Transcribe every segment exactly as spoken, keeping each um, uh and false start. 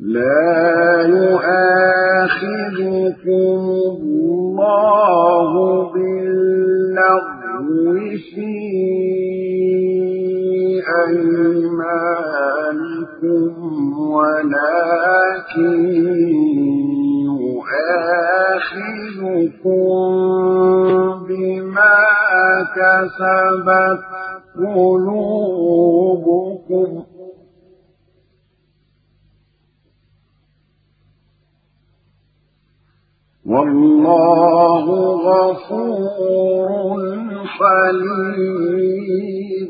لا يؤاخذكم الله باللغو في أيمانكم ولكن يؤاخذكم بما كسبت قلوبكم والله غفور حليم.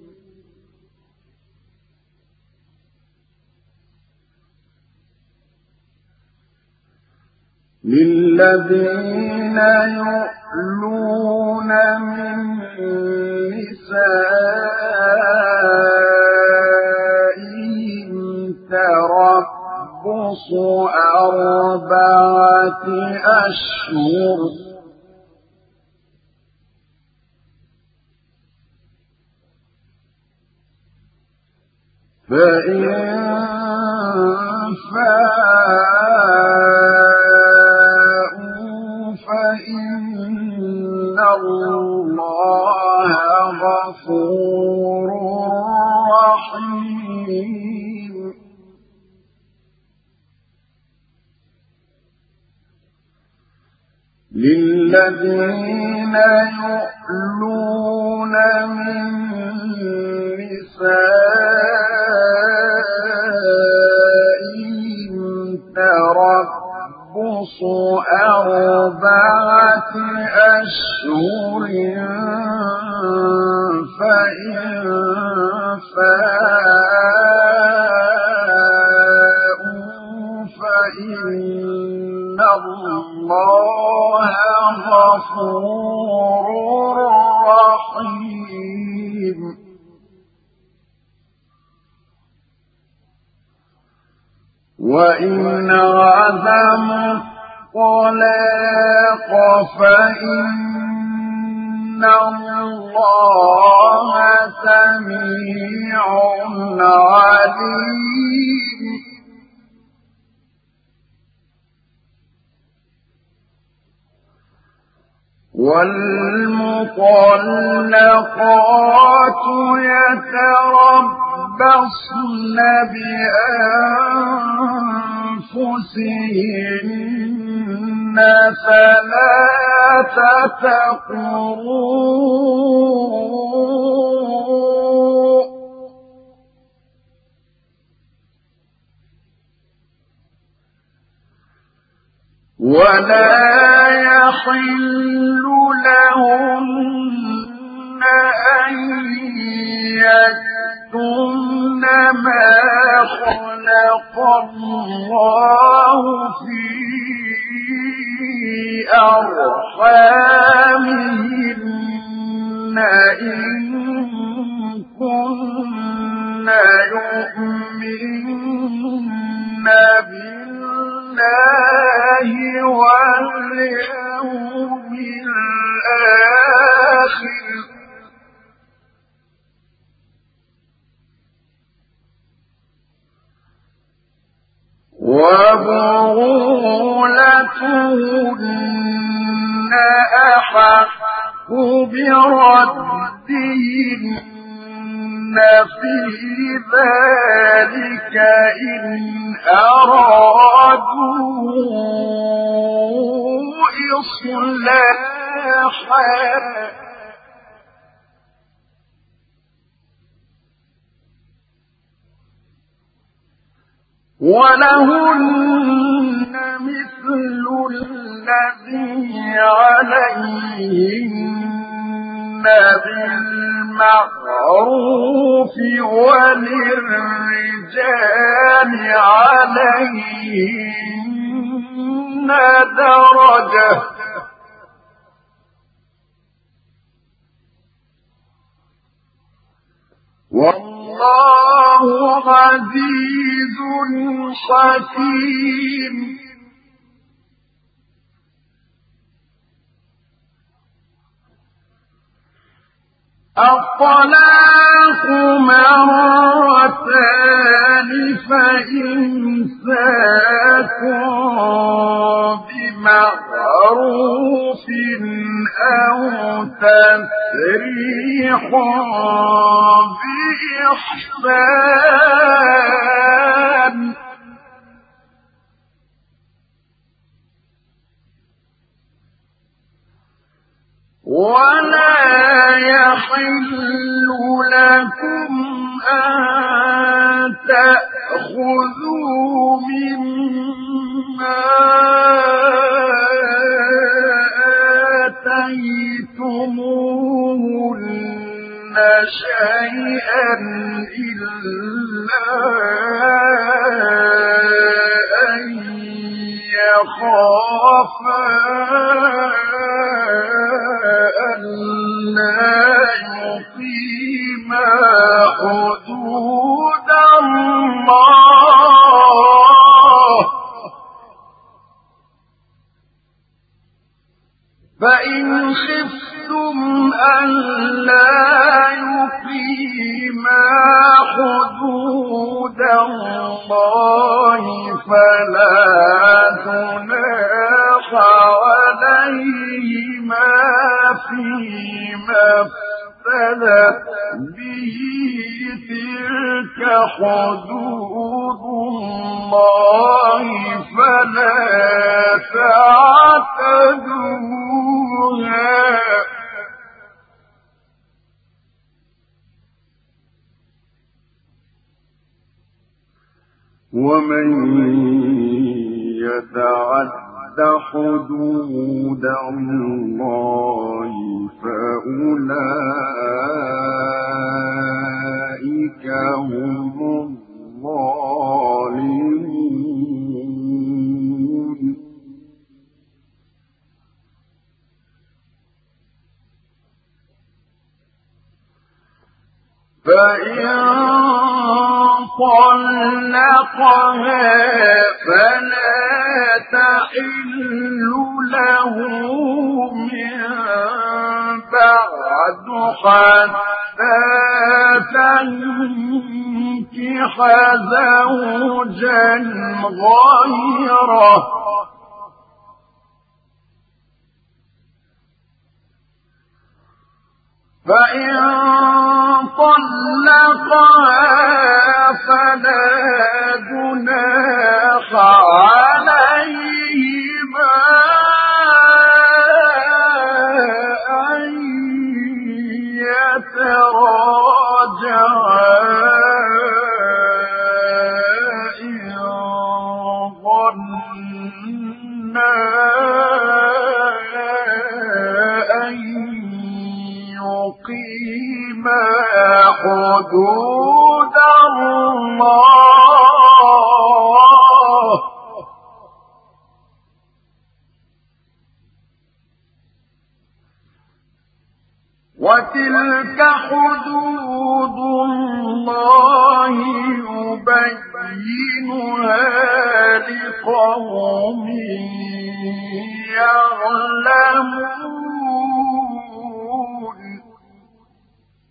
للذين يؤلون من نسائهم تربص أربعة أشهر فإن فاءوا فإن الله غفور رحيم. للذين يؤلون من نسائهم تربص أربعة أشهر فإن فاءوا فإن الله غفور رحيم. وإن عزموا الطلاق فإن الله سميع عليم. والمطلقات يتربصن بأنفسهن ثلاثة قروء ولا يحل لهن أن يكتمن ما خلق الله في أرحامهن إن كن يؤمن بالله واليوم الآخر وبعولتهن أحق بردهن في ذلك إن أرادوا إصلاحا ولهن مثل الذي عليهن بالمعروف وللرجال عليهن درجة والله عزيز حكيم. الطلاق مرتان فإمساكم بمعروف أو تسريح بإحسان ولا يحل لكم أن تأخذوا مما آتيتموهن شيئا إلا أن يخافا ألا يقيما حدود الله فإن خفتم ألا يقيما حدود الله فلا جناح عليهما فيما افتدت به تلك حدود الله فلا تعتدوها ومن يتعد حدود الله فأولئك هم الظالمون فإن طلقها فلا تحل له من بعد حتى تنكح زوجا غيره فإن طلقها فلا جناح عليهما أن يتراجعا إن ظنا أن يقيما حدود الله وتلك حدود الله يبينها لقوم يعلمون